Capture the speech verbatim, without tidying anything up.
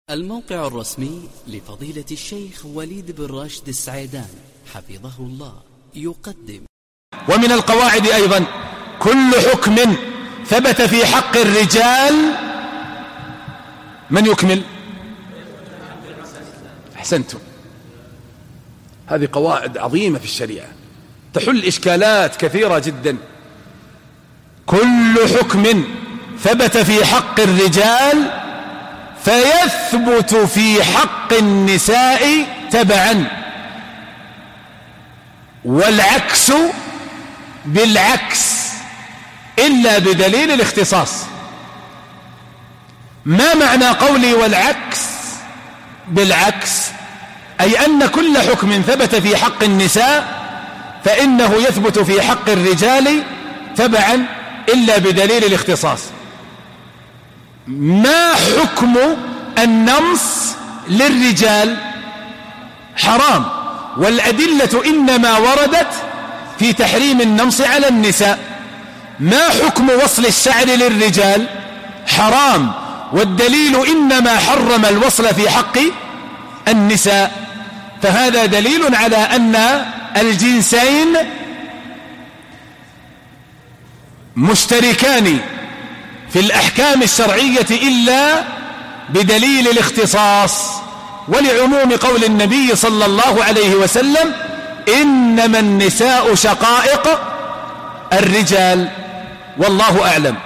الموقع الرسمي لفضيلة الشيخ وليد بن راشد السعيدان حفظه الله يقدم. ومن القواعد أيضا كل حكم ثبت في حق الرجال من يكمل؟ أحسنتم. هذه قواعد عظيمة في الشريعة تحل إشكالات كثيرة جدا. كل حكم ثبت في حق الرجال فيثبت في حق النساء تبعا، والعكس بالعكس إلا بدليل الاختصاص. ما معنى قولي والعكس بالعكس؟ أي أن كل حكم ثبت في حق النساء فإنه يثبت في حق الرجال تبعا إلا بدليل الاختصاص. ما حكم النمص للرجال؟ حرام، والأدلة إنما وردت في تحريم النمص على النساء. ما حكم وصل الشعر للرجال؟ حرام، والدليل إنما حرم الوصل في حق النساء. فهذا دليل على أن الجنسين مشتركان في الأحكام الشرعية إلا بدليل الاختصاص، ولعموم قول النبي صلى الله عليه وسلم: إنما النساء شقائق الرجال. والله أعلم.